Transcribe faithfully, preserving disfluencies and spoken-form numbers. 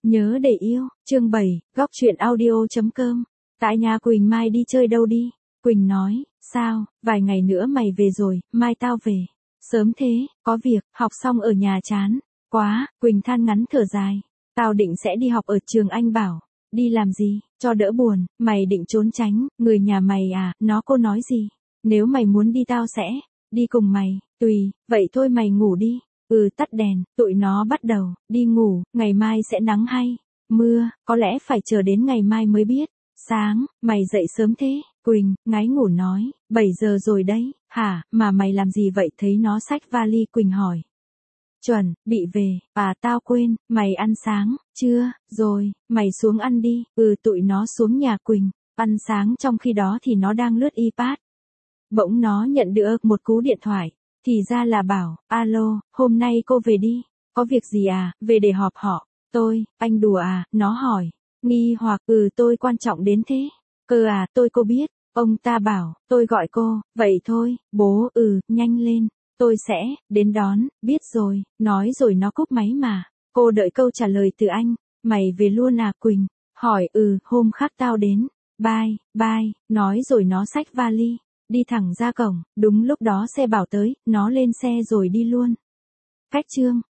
Nhớ để yêu, chương bảy, góc truyện audio chấm com. Tại nhà Quỳnh, mai đi chơi đâu đi? Quỳnh nói, sao, vài ngày nữa mày về rồi, mai tao về. Sớm thế, có việc, học xong ở nhà chán. Quá, Quỳnh than ngắn thở dài. Tao định sẽ đi học ở trường Anh Bảo. Đi làm gì, cho đỡ buồn, mày định trốn tránh, người nhà mày à, nó cô nói gì? Nếu mày muốn đi tao sẽ, đi cùng mày, tùy, vậy thôi mày ngủ đi. Ừ, tắt đèn, tụi nó bắt đầu, đi ngủ, ngày mai sẽ nắng hay mưa, có lẽ phải chờ đến ngày mai mới biết. Sáng, mày dậy sớm thế, Quỳnh, ngái ngủ nói, bảy giờ rồi đấy, hả, mà mày làm gì vậy? Thấy nó xách vali, Quỳnh hỏi. Chuẩn, bị về, à tao quên, mày ăn sáng, chưa, rồi, mày xuống ăn đi, ừ tụi nó xuống nhà Quỳnh, ăn sáng trong khi đó thì nó đang lướt iPad. Bỗng nó nhận được một cú điện thoại. Thì ra là Bảo, alo, hôm nay cô về đi, có việc gì à, về để họp họ, tôi, anh đùa à, nó hỏi, nghi hoặc, ừ tôi quan trọng đến thế, cơ à, tôi cô biết, ông ta bảo, tôi gọi cô, vậy thôi, bố, ừ, nhanh lên, tôi sẽ, đến đón, biết rồi, nói rồi nó cúp máy mà, cô đợi câu trả lời từ anh, mày về luôn à Quỳnh, hỏi, ừ, hôm khác tao đến, bye, bye, nói rồi nó xách vali. Đi thẳng ra cổng, đúng lúc đó xe Bảo tới, nó lên xe rồi đi luôn. Cách chương